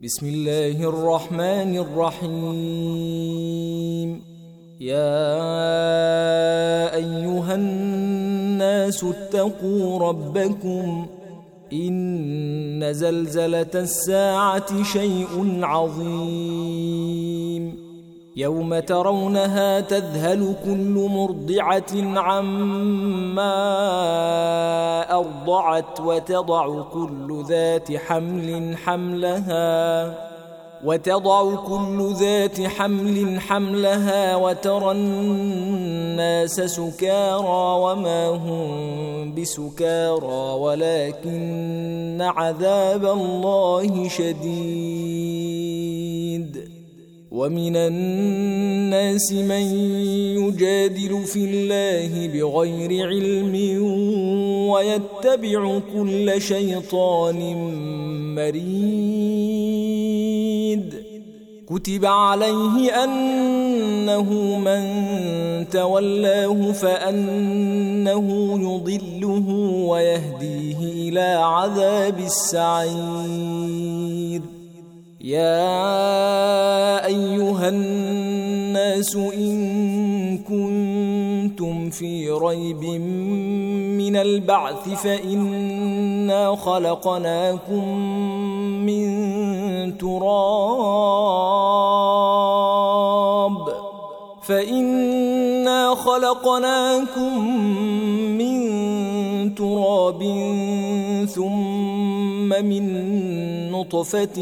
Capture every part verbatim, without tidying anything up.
بسم الله الرحمن الرحيم. يا أيها الناس اتقوا ربكم إن زلزلة الساعة شيء عظيم يوم ترونها تذهل كل مرضعة عما أرضعت وتضع كل ذات حمل حملها وتضع كل ذات حمل حملها وترى الناس سكارى وما هم بسكارى ولكن عذاب الله شديد. ومن الناس من يجادل في الله بغير علم ويتبع كل شيطان مريد. كتب عليه أنه من تولاه فأنه يضله ويهديه إلى عذاب السعير. يا أيها الناس إن كنتم في ريب من البعث فإنا خلقناكم من تراب فإنا خلقناكم من تراب ثم من نطفة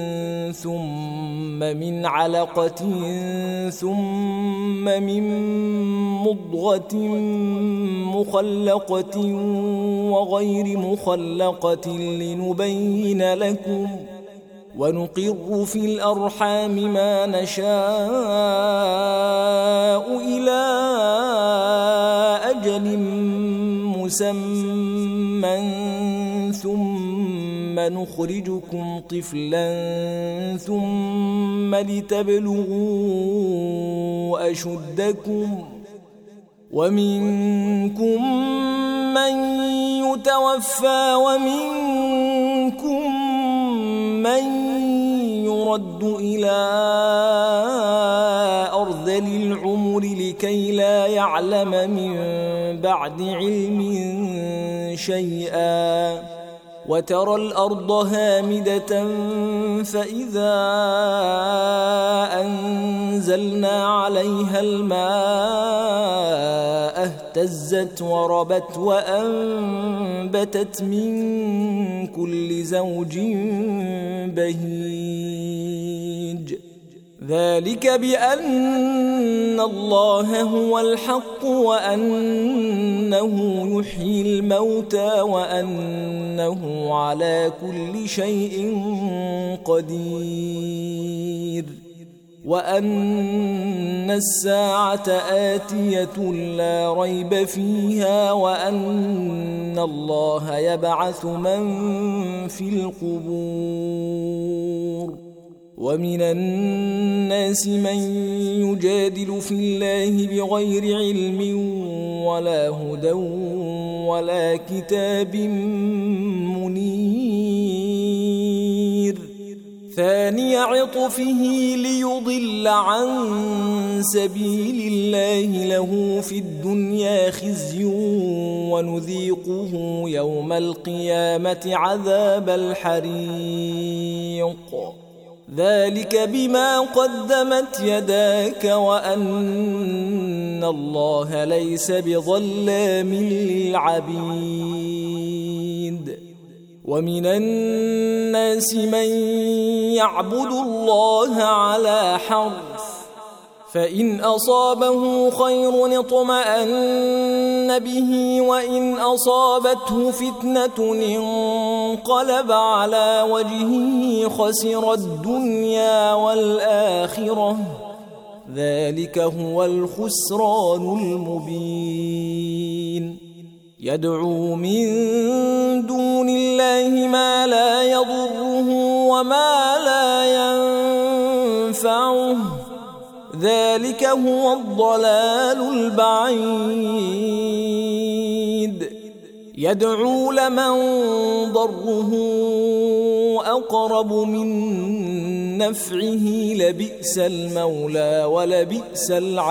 ثم من علقة ثم من مضغة مخلقة وغير مخلقة لنبين لكم ونقر في الأرحام ما نشاء إلى أجل مسمى ثم نخرجكم طفلا ثم لتبلغوا أشدكم ومنكم من يتوفى ومنكم من يرد إلى أرذل العمر لكي لا يعلم من بعد علم شيئا. وترى الأرض هامدة فإذا أنزلنا عليها الماء اهتزت وربت وأنبتت من كل زوج بهيج. ذلك بأن الله هو الحق وأنه يحيي الموتى وأنه على كل شيء قدير وأن الساعة آتية لا ريب فيها وأن الله يبعث من في القبور. ومن الناس من يجادل في الله بغير علم ولا هدى ولا كتاب منير. ثاني عطفه ليضل عن سبيل الله له في الدنيا خزي ونذيقه يوم القيامة عذاب الحريق. ذلك بما قدمت يداك وأن الله ليس بظلام للعبيد. ومن الناس من يعبد الله على حرف فإن أصابه خير اطمأن به وإن أصابته فتنة انقلب على وجهه خسر الدنيا والآخرة ذلك هو الخسران المبين. يدعو من دون الله ما لا يضره وما لا ينفعه ذلك هو الضلال البعيد. يدعو لمن ضره أقرب من نفعه لبئس المولى ولبئس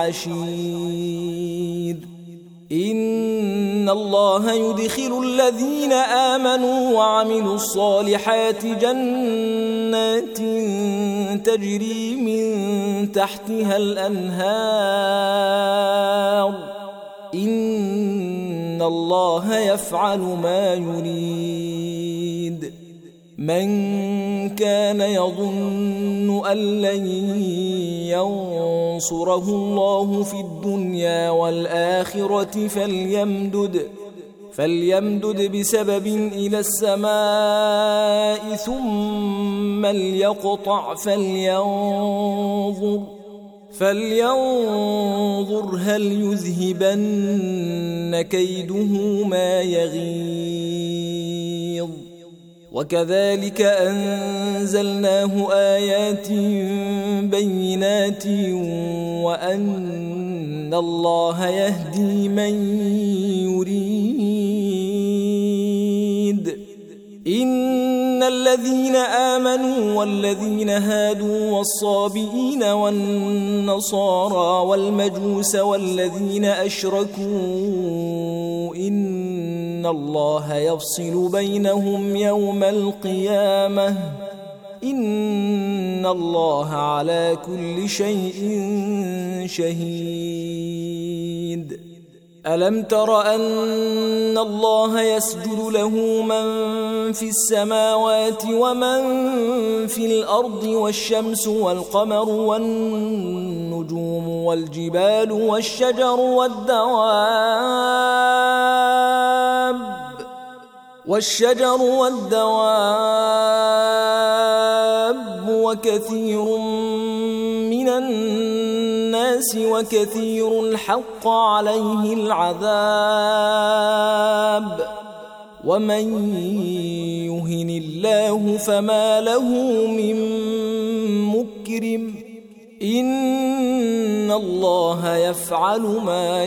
العشير إن الله يدخل الذين آمنوا وعملوا الصالحات جنات تجري من تحتها الأنهار إن الله يفعل ما يريد من كان يظن أن لن ينصره الله في الدنيا والآخرة فليمدد فليمدد بسبب إلى السماء ثم ليقطع فلينظر فلينظر هل يذهبن كيده ما يغيظ وكذلك أنزلناه آيات بينات وأن الله يهدي من يريد إن الذين آمنوا والذين هادوا والصابئين والنصارى والمجوس والذين أشركوا إن الله يفصل بينهم يوم القيامة إن الله على كل شيء شهيد ألم تر أن الله يسجد له من في السماوات ومن في الأرض والشمس والقمر والنجوم والجبال والشجر والدواب والشجر والدواب وكثير من الناس وكثير حق عليه العذاب ومن يهن الله فما له من مكرم إن الله يفعل ما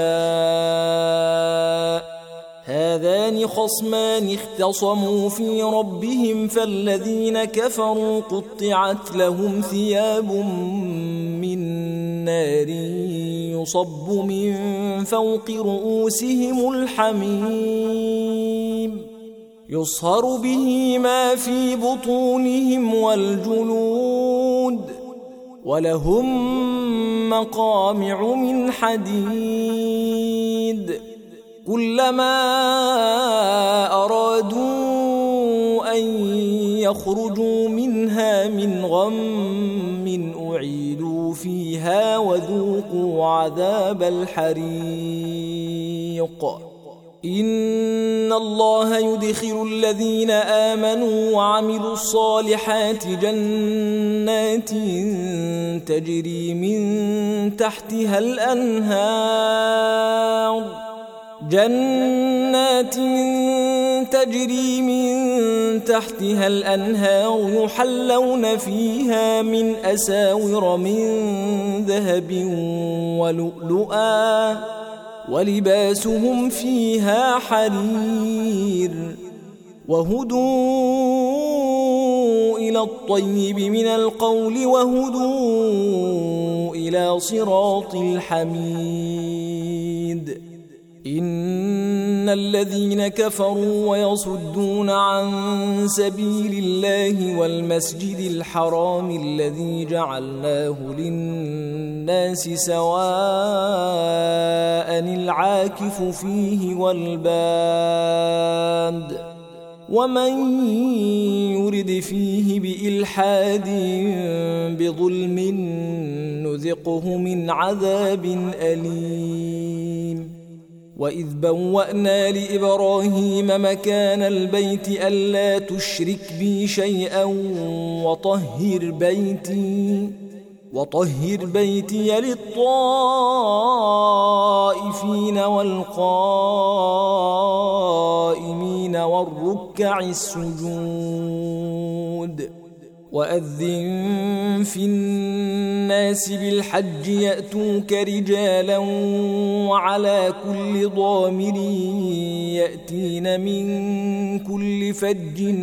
يشاء هذان خصمان اختصموا في ربهم فالذين كفروا قطعت لهم ثياب من نار يصب من فوق رؤوسهم الحميم يصهر به ما في بطونهم والجلود ولهم مقامع من حديد كلما أرادوا أن يخرجوا منها من غم أعيدوا فيها وذوقوا عذاب الحريق إن الله يدخل الذين آمنوا وعملوا الصالحات جنات تجري من تحتها الأنهار جنات تجري من تحتها الأنهار يحلون فيها من أساور من ذهب ولؤلؤا ولباسهم فيها حرير وهدوا إلى الطيب من القول وهدوا إلى صراط الحميد إن الذين كفروا ويصدون عن سبيل الله والمسجد الحرام الذي جعلناه للناس سواء العاكف فيه والباد ومن يرد فيه بإلحاد بظلم نذقه من عذاب أليم وإذ بوأنا لإبراهيم مكان البيت ألا تشرك بي شيئا وطهر بيتي وطهر بيتي للطائفين والقائمين والركع السجود وأذن في الناس بالحج يأتوك رجالا وعلى كل ضامر يأتين من كل فج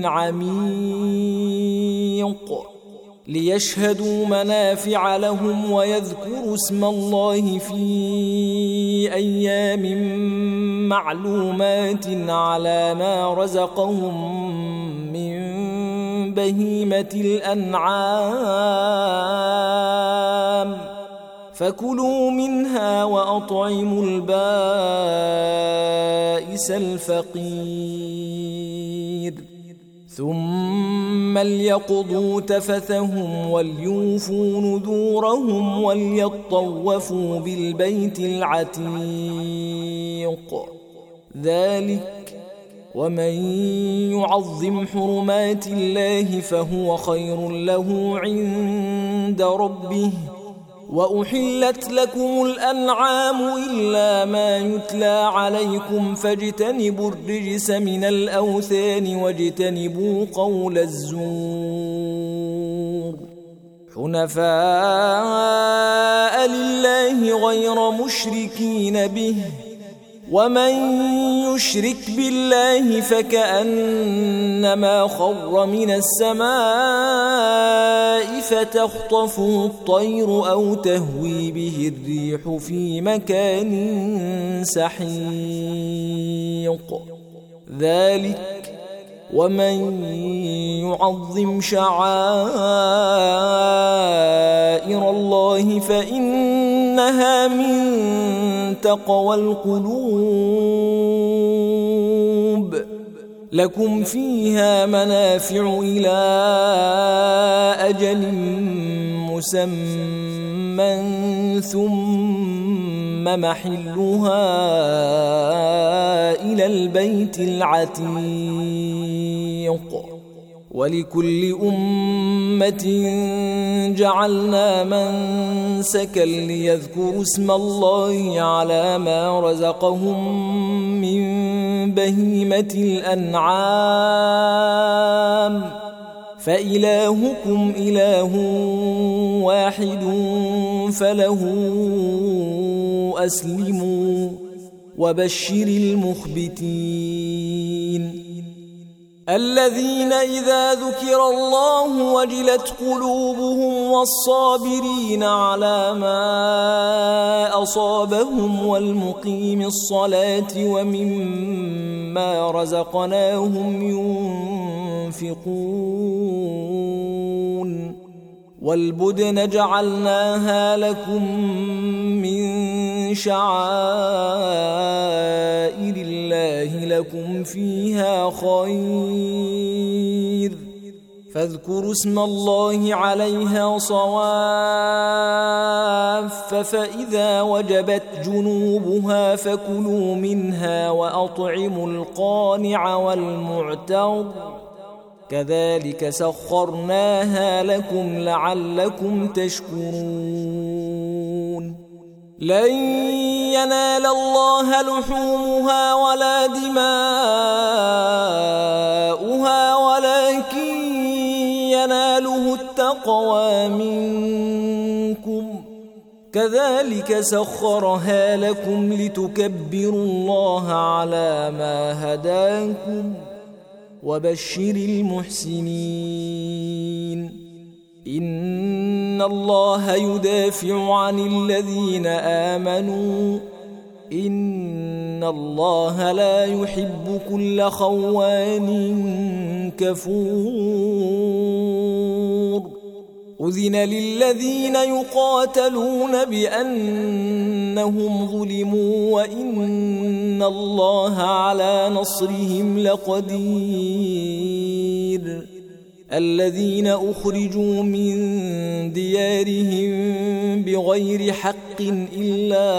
عميق ليشهدوا منافع لهم ويذكروا اسم الله في أيام معلومات على ما رزقهم من بهيمة الأنعام فكلوا منها وأطعموا البائس الفقير ثم ليقضوا تفثهم وليوفوا نذورهم وليطوفوا بالبيت العتيق ذلك ومن يعظم حرمات الله فهو خير له عند ربه وأحلت لكم الأنعام إلا ما يتلى عليكم فاجتنبوا الرجس من الأوثان واجتنبوا قول الزور حنفاء لله غير مشركين به ومن يشرك بالله فكأنما خر من السماء فتخطفه الطير أو تهوي به الريح في مكان سحيق ذلك ومن يعظم شعائر الله فإنها من تقوى القلوب لكم فيها منافع إلى أجل مسمى ثم محلها إلى البيت العتيق ولكل أمة جعلنا منسكا ليذكروا اسم الله على ما رزقهم من بهيمة الأنعام فإلهكم إله واحد فله أسلموا وبشر المخبتين الذين إذا ذكر الله وجلت قلوبهم والصابرين على ما أصابهم والمقيم الصلاة ومما رزقناهم ينفقون والبدن جعلناها لكم من شعائر الله لكم فيها خير فاذكروا اسم الله عليها صواف فإذا وجبت جنوبها فكلوا منها وأطعموا القانع والمعتر كذلك سخرناها لكم لعلكم تشكرون لن ينال الله لحومها ولا دماؤها ولكن يناله التقوى منكم كذلك سخرها لكم لتكبروا الله على ما هداكم وبشر المحسنين إن الله يدافع عن الذين آمنوا إن الله لا يحب كل خوان كفور أذن للذين يقاتلون بأنهم ظلموا وإن الله على نصرهم لقدير الذين أخرجوا من ديارهم بغير حق إلا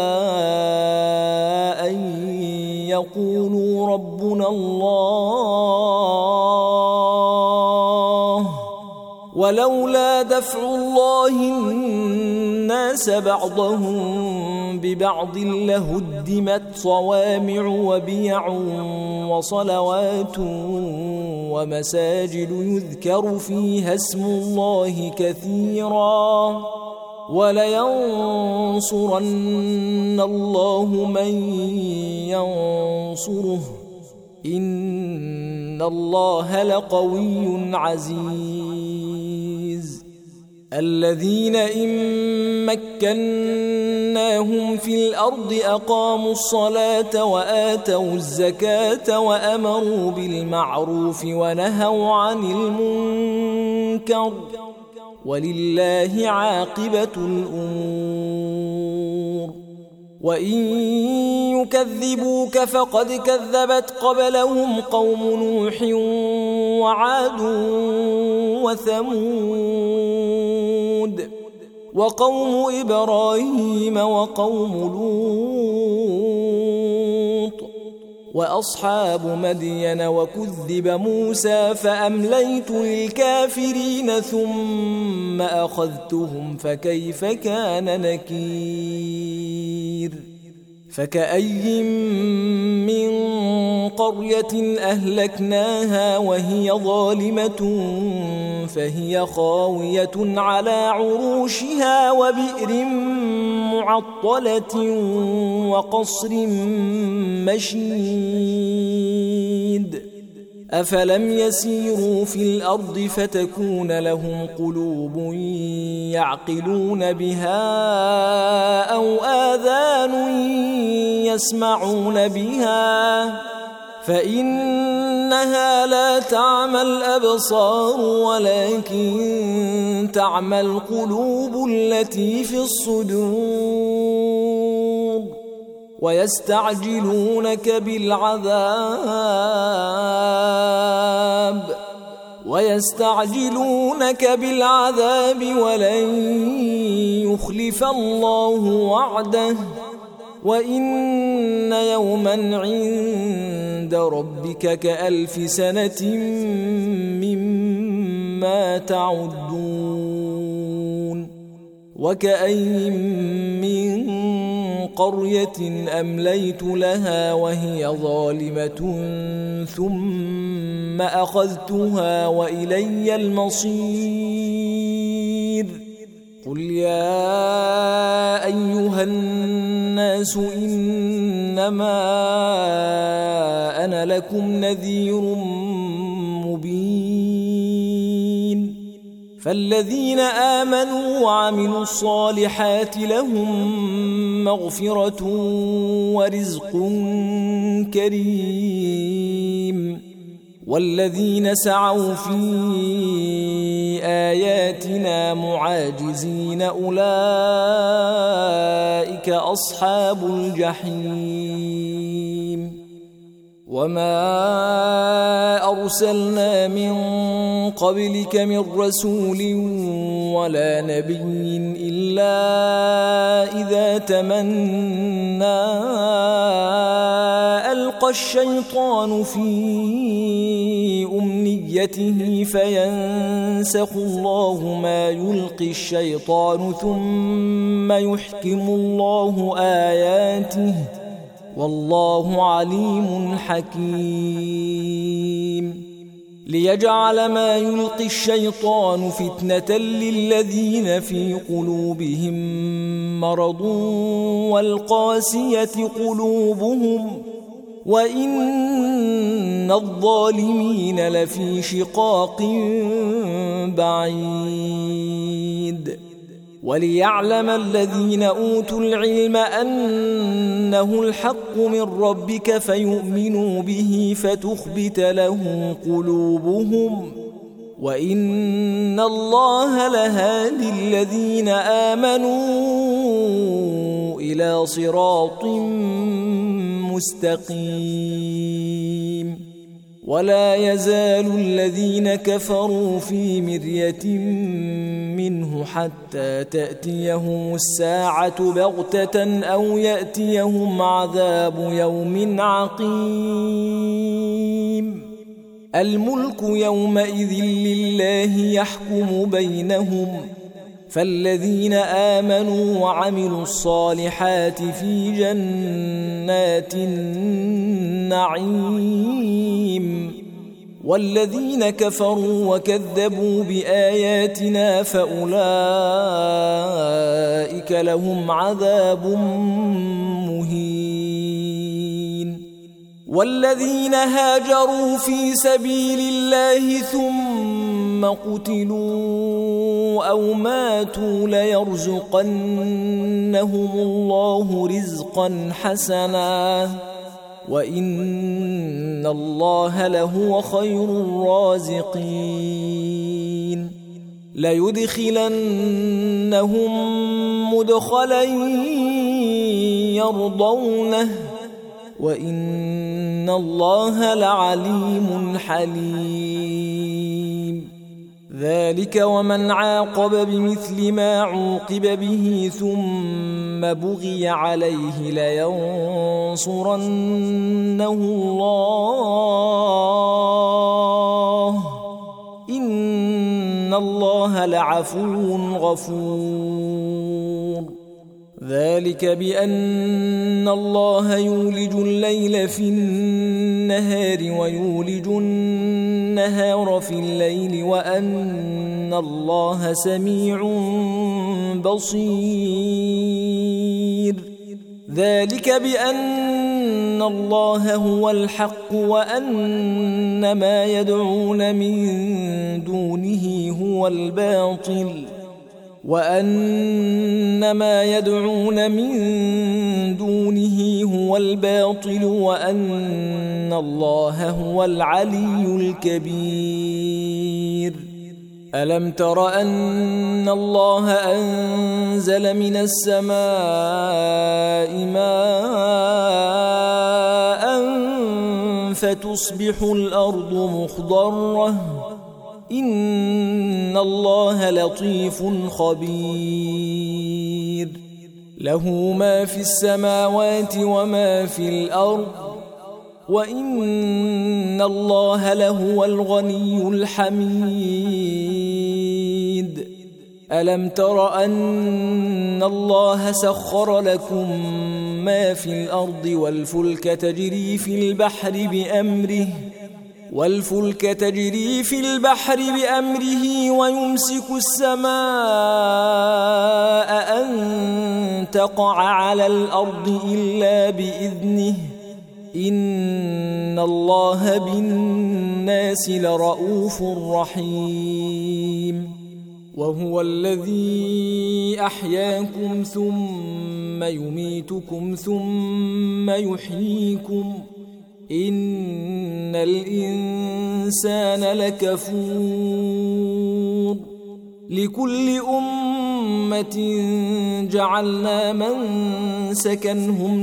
أن يقولوا ربنا الله ولولا دفع الله الناس بعضهم ببعض لهدمت صوامع وبيع وصلوات ومساجد يذكر فيها اسم الله كثيرا ولينصرن الله من ينصره إن الله لقوي عزيز. الذين إن مكناهم في الأرض أقاموا الصلاة وآتوا الزكاة وأمروا بالمعروف ونهوا عن المنكر ولله عاقبة الأمور. وإن يكذبوك فقد كذبت قبلهم قوم نوح وعاد وثمود وقوم إبراهيم وقوم لوط وأصحاب مدين وكذب موسى فأمليت للكافرين ثم أخذتهم فكيف كان نكير. فكأي من قرية أهلكناها وهي ظالمة فهي خاوية على عروشها وبئر معطلة وقصر مشيد. أفلم يسيروا في الأرض فتكون لهم قلوب يعقلون بها أو آذان يسمعون بها فإنها لا تعمى الأبصار ولكن تعمى القلوب التي في الصدور. ويستعجلونك بالعذاب ويستعجلونك بالعذاب ولن يخلف الله وعده وإن يوما عند ربك كألف سنة مما تعدون. وكأي من قرية أمليت لها وهي ظالمة ثم أخذتها وإلي المصير. قل يا أيها الناس إنما أنا لكم نذير مبين. فالذين آمنوا وعملوا الصالحات لهم مغفرة ورزق كريم. والذين سعوا في آياتنا معاجزين أولئك أصحاب الجحيم. وما أرسلنا من قبلك من رسول ولا نبي إلا إذا تمنى ألقى الشيطان في أمنيته فينسخ الله ما يلقي الشيطان ثم يحكم الله آياته والله عليم حكيم. ليجعل ما يلقي الشيطان فتنة للذين في قلوبهم مرض والقاسية قلوبهم وإن الظالمين لفي شقاق بعيد. وليعلم الذين أوتوا العلم أنه الحق من ربك فيؤمنوا به فتخبت له قلوبهم وإن الله لهادي الذين آمنوا إلى صراط مستقيم. ولا يزال الذين كفروا في مرية منه حتى تأتيهم الساعة بغتة أو يأتيهم عذاب يوم عقيم. الملك يومئذ لله يحكم بينهم فالذين آمنوا وعملوا الصالحات في جنات النعيم والذين كفروا وكذبوا بآياتنا فأولئك لهم عذاب مهين والذين هاجروا في سبيل الله ثم قتلوا أو ماتوا ليرزقنهم الله رزقا حسنا وإن الله لهو خير الرازقين ليدخلنهم مدخلا يرضونه وإن الله لعليم حليم ذلك ومن عاقب بمثل ما عوقب به ثم بغي عليه لينصرنه الله إن الله لعفو غفور ذلك بأن الله يولج الليل في النهار ويولج النهار في الليل وأن الله سميع بصير ذلك بأن الله هو الحق وأن ما يدعون من دونه هو الباطل وأن ما يدعون من دونه هو الباطل وأن الله هو العلي الكبير ألم تر أن الله أنزل من السماء ماء فتصبح الأرض مخضرة إن الله لطيف خبير له ما في السماوات وما في الأرض وإن الله لهو الغني الحميد ألم تر أن الله سخر لكم ما في الأرض والفلك تجري في البحر بأمره والفلك تجري في البحر بأمره ويمسك السماء أن تقع على الأرض إلا بإذنه إن الله بالناس لرؤوف رحيم وهو الذي أحياكم ثم يميتكم ثم يحييكم إن الإنسان لكفور لكل أمة جعلنا منسكا هم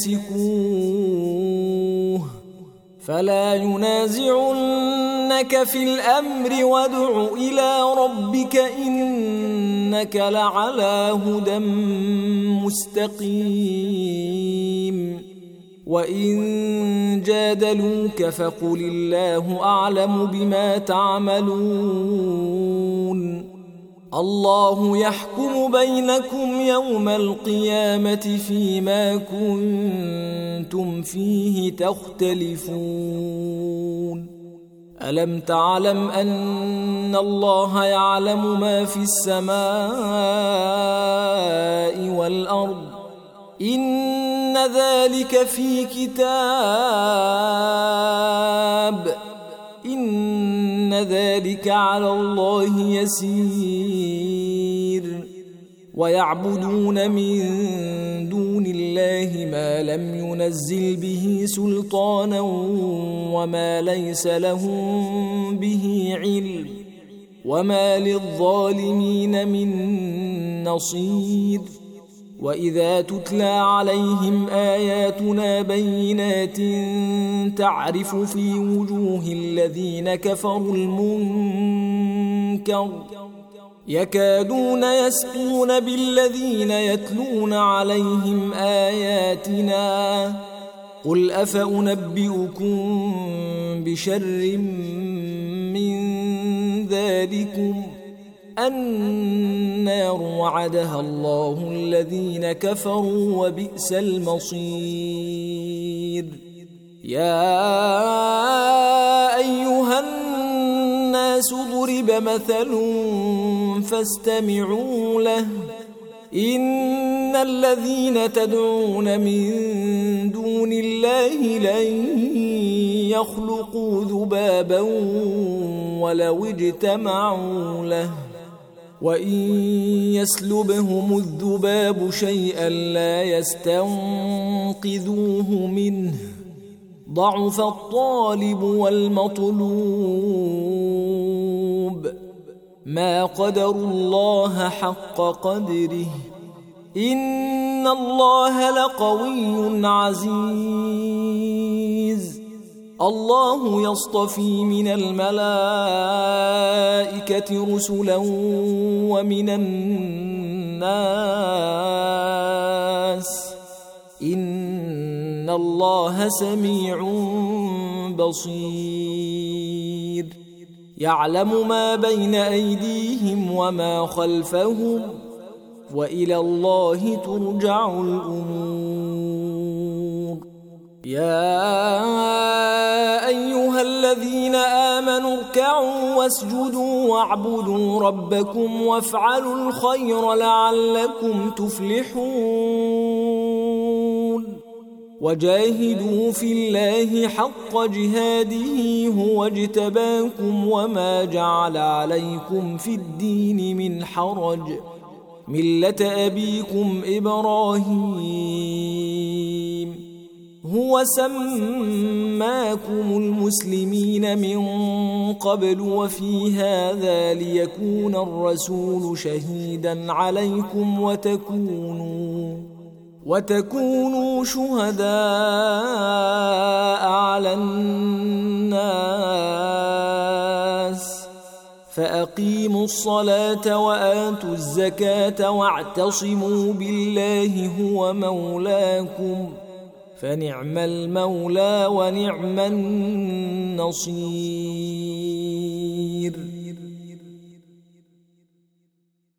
ناسكوه فلا ينازعنك في الأمر وادع إلى ربك إنك لعلى هدى مستقيم وإن جادلوك فقل الله أعلم بما تعملون الله يحكم بينكم يوم القيامة فيما كنتم فيه تختلفون ألم تعلم أن الله يعلم ما في السماء والأرض إن ذلك في كتاب إن ذلك على الله يسير ويعبدون من دون الله ما لم ينزل به سلطانا وما ليس لهم به علم وما للظالمين من نصير وإذا تتلى عليهم آياتنا بينات تعرف في وجوه الذين كفروا المنكر يكادون يسقون بالذين يتلون عليهم آياتنا قل أفأنبئكم بشر من ذلكم النار وعدها الله الذين كفروا وبئس المصير يا أيها الناس ضرب مثل فاستمعوا له إن الذين تدعون من دون الله لن يخلقوا ذبابا ولو اجتمعوا له وإن يسلبهم الذباب شيئا لا يستنقذوه منه ضعف الطالب والمطلوب ما قدروا الله حق قدره إن الله لقوي عزيز الله يصطفي من الملائكة رسلا ومن الناس إن الله سميع بصير يعلم ما بين أيديهم وما خلفهم وإلى الله ترجع الأمور يا أيها الذين آمنوا اركعوا واسجدوا واعبدوا ربكم وافعلوا الخير لعلكم تفلحون وجاهدوا في الله حق جهاده هو اجتباكم وما جعل عليكم في الدين من حرج ملة أبيكم إبراهيم هو سماكم المسلمين من قبل وفي هذا ليكون الرسول شهيدا عليكم وتكونوا وتكونوا شهداء على الناس فأقيموا الصلاة وآتوا الزكاة واعتصموا بالله هو مولاكم فنعم المولى ونعم النصير